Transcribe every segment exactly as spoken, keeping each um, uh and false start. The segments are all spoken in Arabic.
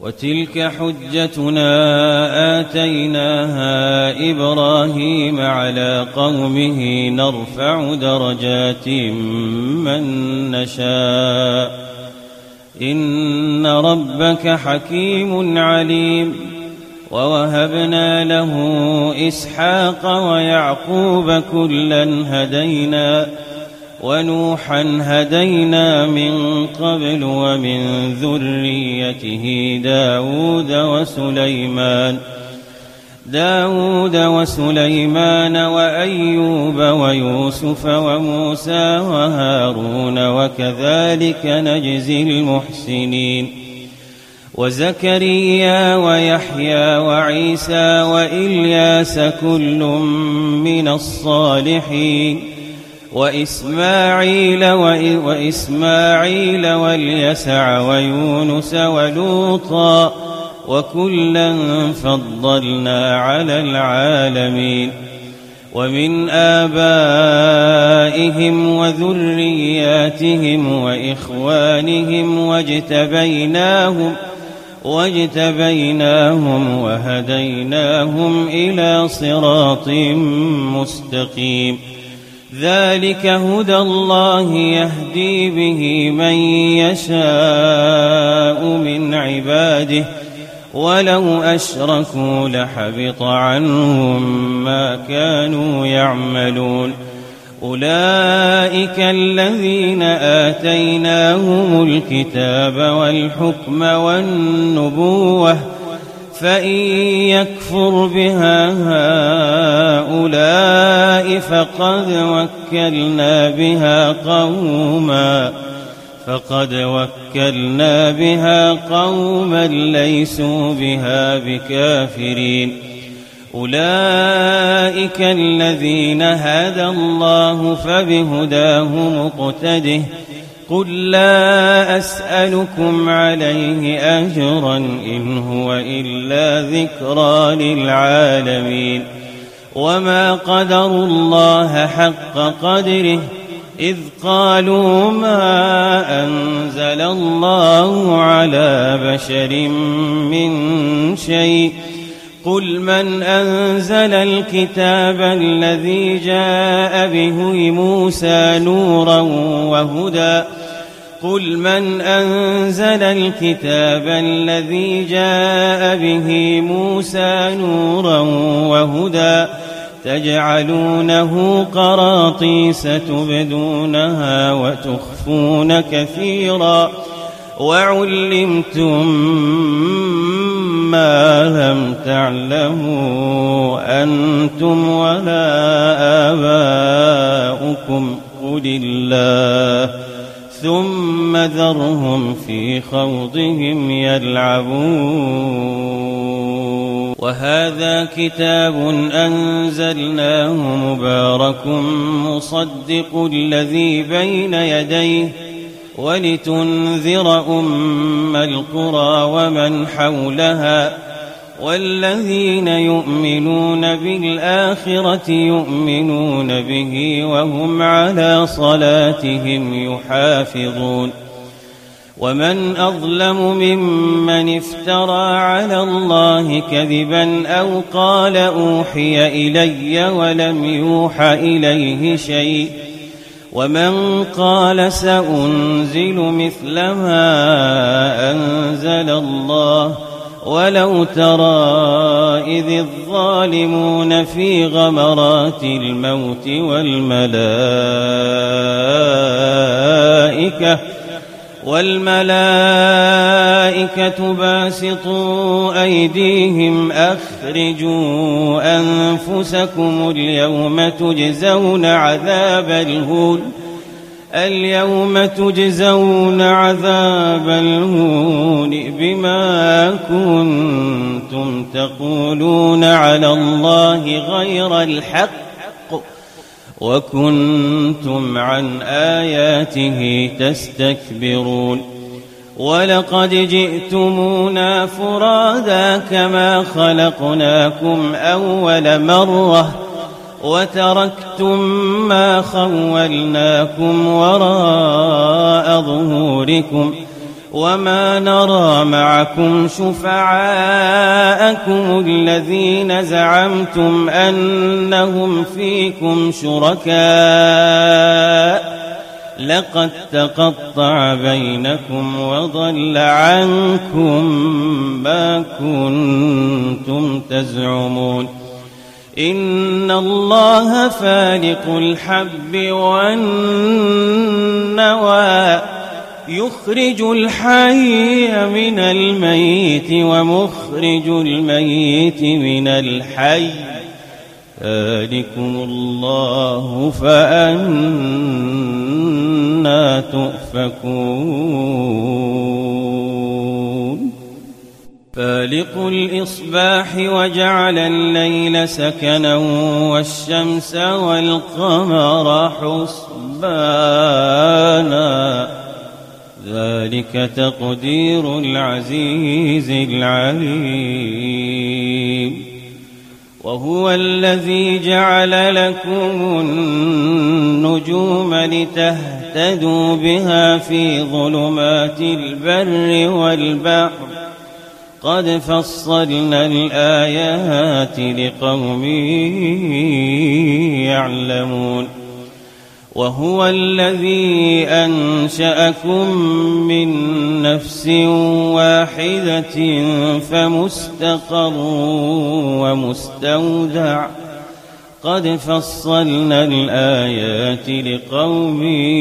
وتلك حجتنا آتيناها إبراهيم على قومه نرفع درجات من نشاء إن ربك حكيم عليم. ووهبنا له إسحاق ويعقوب كلا هدينا ونوحا هدينا من قبل ومن ذريته داود وسليمان داود وسليمان وأيوب ويوسف وموسى وهارون وكذلك نجزي المحسنين وزكريا ويحيى وعيسى وإلياس كل من الصالحين وإسماعيل وإسماعيل واليسع ويونس ولوطا وكلا فضلنا على العالمين. ومن آبائهم وذرياتهم وإخوانهم واجتبيناهم واجتبيناهم وهديناهم إلى صراط مستقيم. ذلك هدى الله يهدي به من يشاء من عباده ولو أشركوا لحبط عنهم ما كانوا يعملون. أولئك الذين آتيناهم الكتاب والحكم والنبوة فإن يكفر بها هؤلاء فقد وكلنا بها قوما فقد وكلنا بها قوما ليسوا بها بكافرين. أولئك الذين هدى الله فبهداه مقتده. قل لا أسألكم عليه أجرا إن هو إلا ذكرى للعالمين. وما قدروا الله حق قدره إذ قالوا ما أنزل الله على بشر من شيء. قل من أنزل الكتاب الذي جاء به موسى نورا وهدى قل من أنزل الكتاب الذي جاء به موسى نورا وهدى تجعلونه قراطيس تبدونها وتخفون كثيرا وعلمتم ما لم تعلموا أنتم ولا آباؤكم قل الله ثم ذرهم في خوضهم يلعبون. وهذا كتاب أنزلناه مبارك مصدق الذي بين يديه ولتنذر أم القرى ومن حولها والذين يؤمنون بالآخرة يؤمنون به وهم على صلاتهم يحافظون. ومن أظلم ممن افترى على الله كذبا أو قال أوحي إلي ولم يوحى إليه شيء ومن قال سأنزل مثل ما أنزل الله ولو ترى إذ الظالمون في غمرات الموت والملائكة والملائكة باسطوا أيديهم أخرجوا أنفسكم اليوم تجزون عذاب الهون اليوم تجزون عذاب الهون بما كنتم تقولون على الله غير الحق وكنتم عن آياته تستكبرون. ولقد جئتمونا فرادا كما خلقناكم أول مرة وتركتم ما خولناكم وراء ظهوركم وما نرى معكم شفعاءكم الذين زعمتم أنهم فيكم شركاء لقد تقطع بينكم وضل عنكم ما كنتم تزعمون إن الله فالق الحب والنوى يخرج الحي من الميت ومخرج الميت من الحي ذلكم الله فأنى تؤفكون فالق الإصباح وجعل الليل سكنا والشمس والقمر حسبانا ذلك تقدير العزيز العليم وهو الذي جعل لكم النجوم لتهتدوا بها في ظلمات البر والبحر قد فصلنا الآيات لقوم يعلمون وهو الذي أنشأكم من نفس واحدة فمستقر ومستودع قد فصلنا الآيات لقوم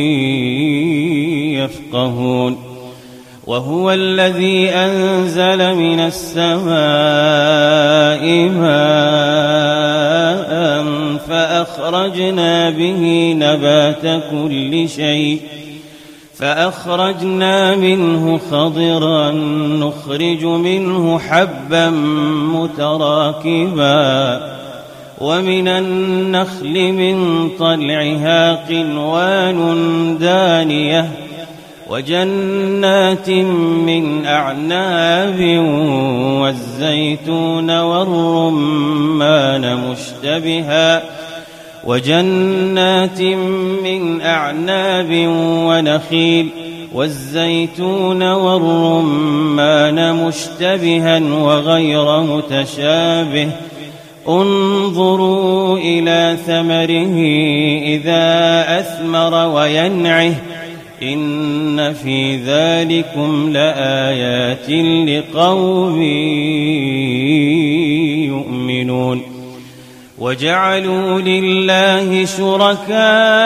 يفقهون وهو الذي أنزل من السماء ماء فأخرجنا به نبات كل شيء فأخرجنا منه خضرا نخرج منه حبا متراكبا ومن النخل من طلعها قنوان دانية وجنات من أعناب والزيتون والرمان مشتبها وجنات من أعناب ونخيل والزيتون والرمان مشتبها وغير متشابه انظروا إلى ثمره إذا أثمر وينعه إن في ذلكم لآيات لقوم يؤمنون وجعلوا لله شركاء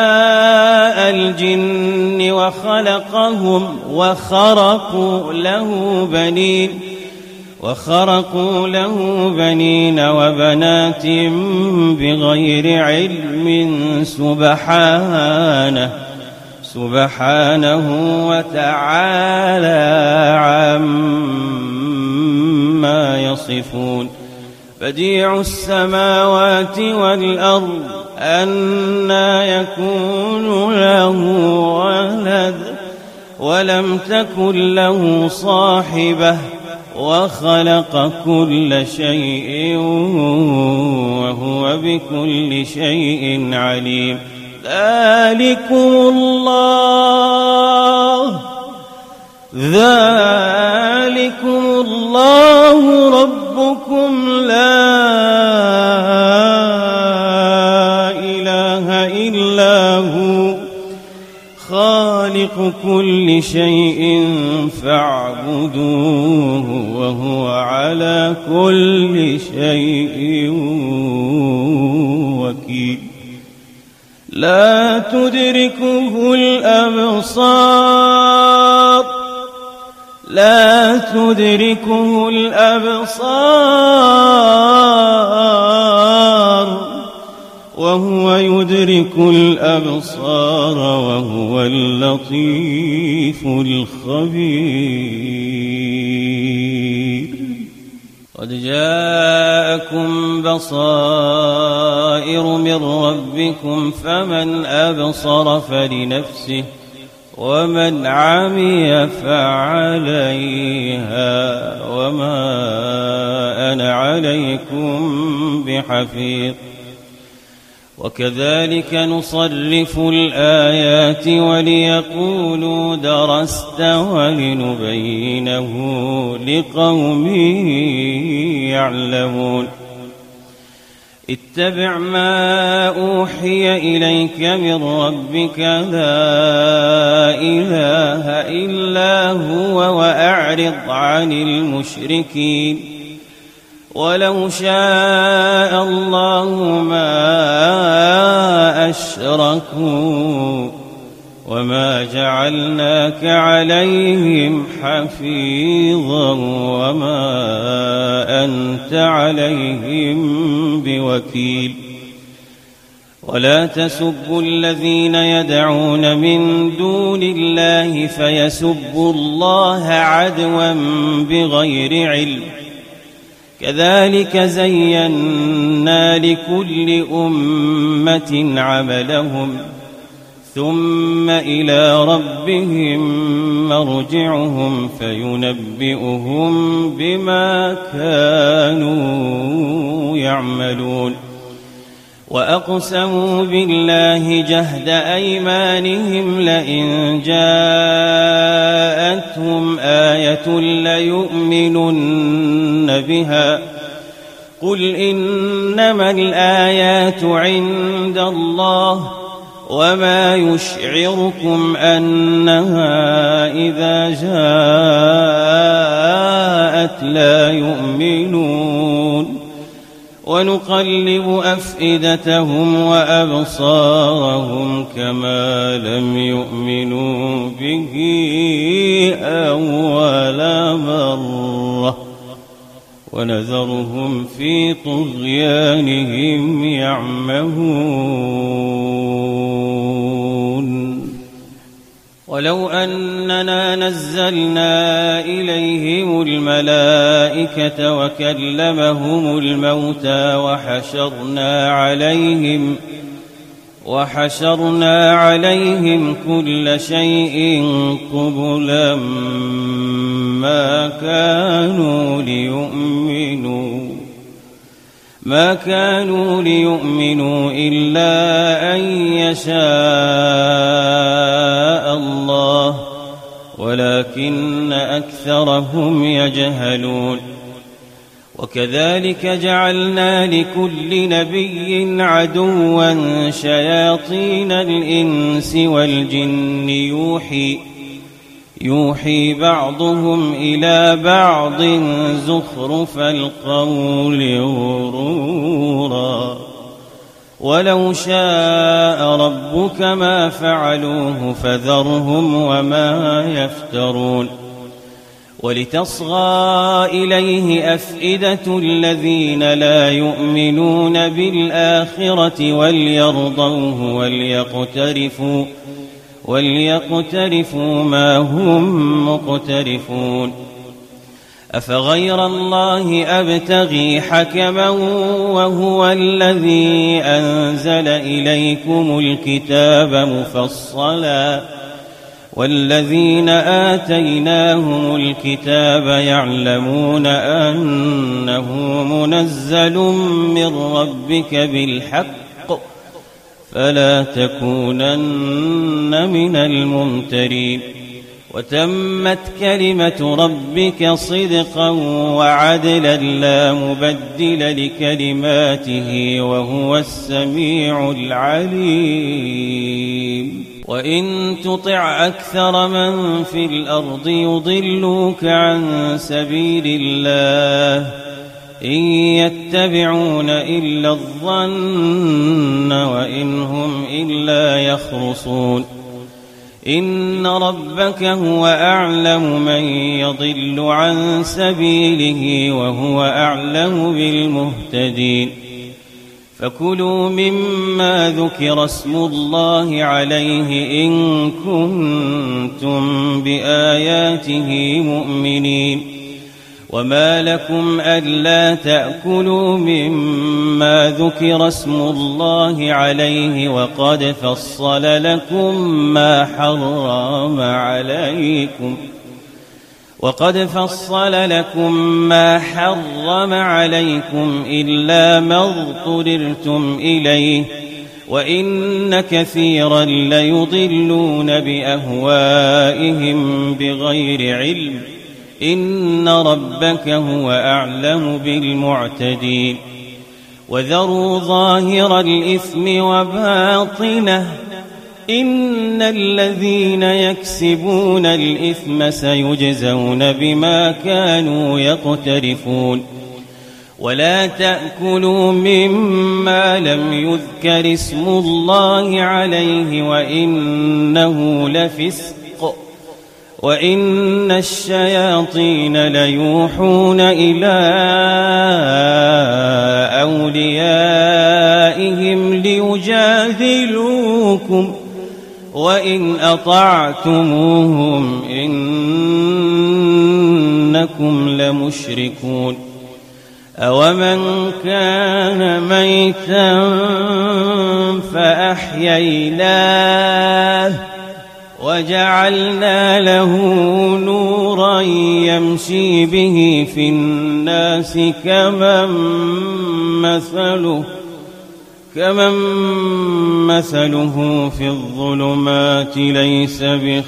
الجن وخلقهم وخرقوا له بنين وخرقوا له بنين وبنات بغير علم سبحانه سبحانه وتعالى عما يصفون بديع السماوات والأرض أنى يكون له ولد ولم تكن له صاحبة وخلق كل شيء وهو بكل شيء عليم ذلكم الله ذلكم الله ربكم لا إله إلا هو خالق كل شيء فاعبدوه وهو على كل شيء وكيل لا تدركه الأبصار لا تدركه الأبصار وهو يدرك الأبصار وهو اللطيف الخبير قد جاءكم بصائر من ربكم فمن أبصر فلنفسه ومن عمي فعليها وما أنا عليكم بحفيظ وكذلك نصرف الآيات وليقولوا درست ولنبينه لقوم يعلمون اتبع ما أوحي إليك من ربك لا إله إلا هو وأعرض عن المشركين ولو شاء الله ما أشركوا وما جعلناك عليهم حفيظا وما أنت عليهم بوكيل ولا تسبوا الذين يدعون من دون الله فيسبوا الله عدوا بغير علم كذلك زينا لكل أمة عملهم ثم إلى ربهم مرجعهم فينبئهم بما كانوا يعملون وأقسموا بالله جهد أيمانهم لئن جاءتهم آية ليؤمنن بها قل إنما الآيات عند الله وما يشعركم أنها إذا جاءت لا يؤمنون ونقلب أفئدتهم وأبصارهم كما لم يؤمنوا به أول مرة ونذرهم في طغيانهم يعمهون ولو أننا نزلنا إليهم الملائكة وكلمهم الموتى وحشرنا عليهم وحشرنا عليهم كل شيء قبلا ما كانوا ليؤمنوا ما كانوا ليؤمنوا إلا أن يشاء الله ولكن أكثرهم يجهلون وكذلك جعلنا لكل نبي عدوا شياطين الإنس والجن يوحي يوحي بعضهم إلى بعض زخرف القول غرورا ولو شاء ربك ما فعلوه فذرهم وما يفترون ولتصغى إليه أفئدة الذين لا يؤمنون بالآخرة وليرضوه وليقترفوا وليقترفوا ما هم مقترفون أفغير الله أبتغي حكما وهو الذي أنزل إليكم الكتاب مفصلا والذين آتيناهم الكتاب يعلمون أنه منزل من ربك بالحق فلا تكونن من الممترين وتمت كلمة ربك صدقا وعدلا لا مبدل لكلماته وهو السميع العليم وإن تطع أكثر من في الأرض يضلوك عن سبيل الله إن يتبعون إلا الظن وإن هم إلا يخرصون إن ربك هو أعلم من يضل عن سبيله وهو أعلم بالمهتدين فكلوا مما ذكر اسم الله عليه إن كنتم بآياته مؤمنين وما لكم ألا تأكلوا مما ذكر اسم الله عليه وقد فصل لكم ما حرم عليكم وقد فصل لكم ما حرم عليكم إلا ما اضطررتم إليه وإن كثيرا ليضلون بأهوائهم بغير علم إن ربك هو أعلم بالمعتدين وذروا ظاهر الإثم وباطنه إن الذين يكسبون الإثم سيجزون بما كانوا يقترفون ولا تأكلوا مما لم يذكر اسم الله عليه وإنه لفسق وإن الشياطين ليوحون إلى أوليائهم ليجادلوكم وإن أطعتموهم إنكم لمشركون أومن كان ميتا فأحييناه وجعلنا له نورا يمشي به في الناس كمن مثله كمن مثله في الظلمات ليس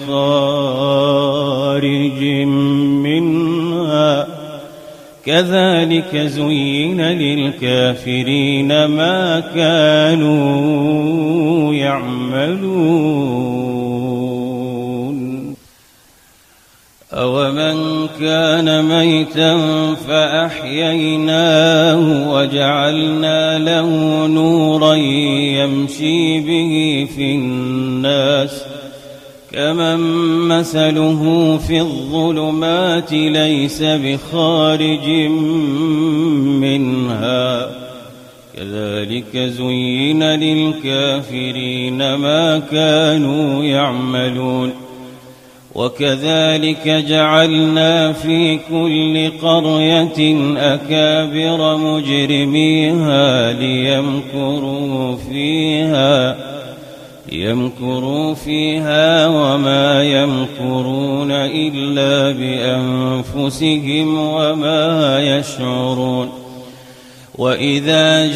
بخارج منها كذلك زين للكافرين ما كانوا يعملون أومن كان ميتا فأحييناه وجعلنا له نورا يمشي به في الناس كمن مثله في الظلمات ليس بخارج منها كذلك زين للكافرين ما كانوا يعملون وكذلك جعلنا في كل قرية أكابر مجرميها ليمكروا فيها يمكروا فيها وما يمكرون إلا بأنفسهم وما يشعرون وإذا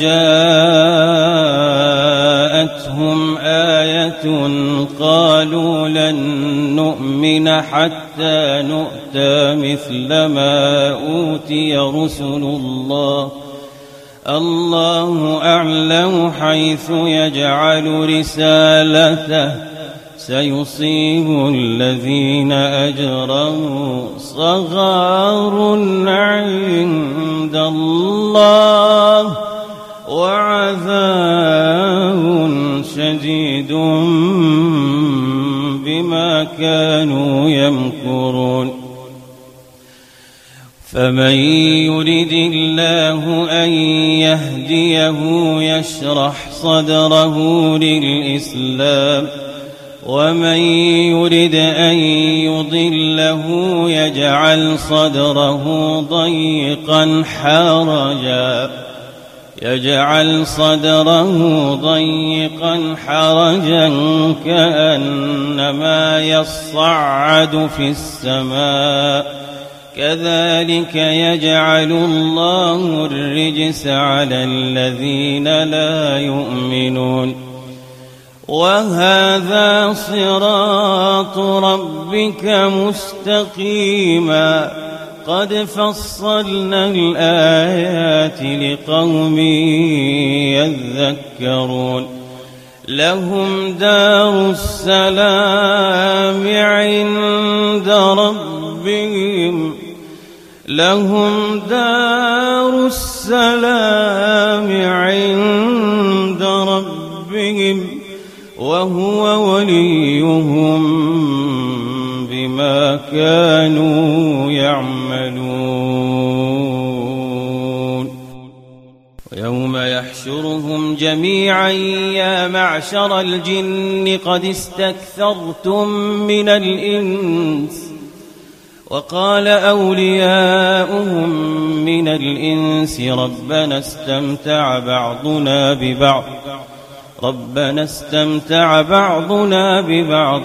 جاءتهم آية قالوا لن نؤمن حتى نؤتى مثل ما أوتي رسل الله الله أعلم حيث يجعل رسالته سيصيب الذين أجرموا صغار عند الله وعذاب شديد بما كانوا يمكرون فمن يرد الله أن يهديه يشرح صدره للإسلام ومن يرد أن يضله يجعل صدره ضيقا حرجا يجعل صدره ضيقا حرجا كأنما يصعد في السماء كذلك يجعل الله الرجس على الذين لا يؤمنون وهذا صراط ربك مستقيما قد فصلنا الآيات لقوم يذكرون لهم دار السلام عند ربهم لهم دار السلام عند ربهم وهو وليهم بما كانوا يعملون ويوم يحشرهم جميعا يا معشر الجن قد استكثرتم من الإنس وقال أولياؤهم من الإنس ربنا استمتع بعضنا ببعض ربنا استمتع بعضنا ببعض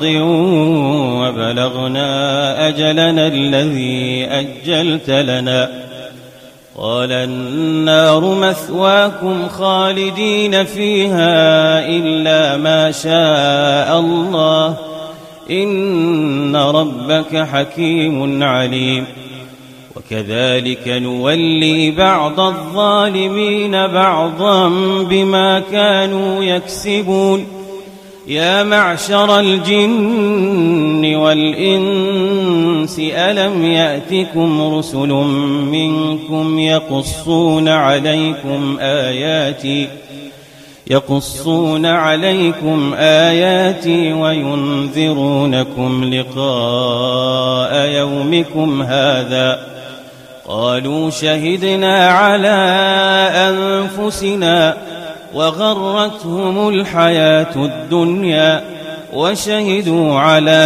وبلغنا أجلنا الذي أجلت لنا قال النار مثواكم خالدين فيها إلا ما شاء الله إن ربك حكيم عليم وكذلك نولي بعض الظالمين بعضا بما كانوا يكسبون يا معشر الجن والإنس ألم يأتكم رسل منكم يقصون عليكم آياتي يقصون عليكم آياتي وينذرونكم لقاء يومكم هذا قالوا شهدنا على أنفسنا وغرتهم الحياة الدنيا وشهدوا على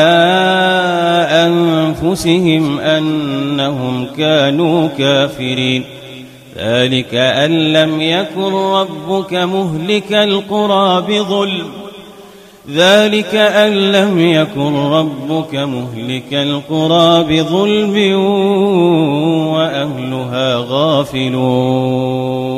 أنفسهم أنهم كانوا كافرين ذلك أن لم يكن ربك مهلك القرى بظلم ذلك أن لم يكن ربك مهلك القرى بظلم وأهلها غافلون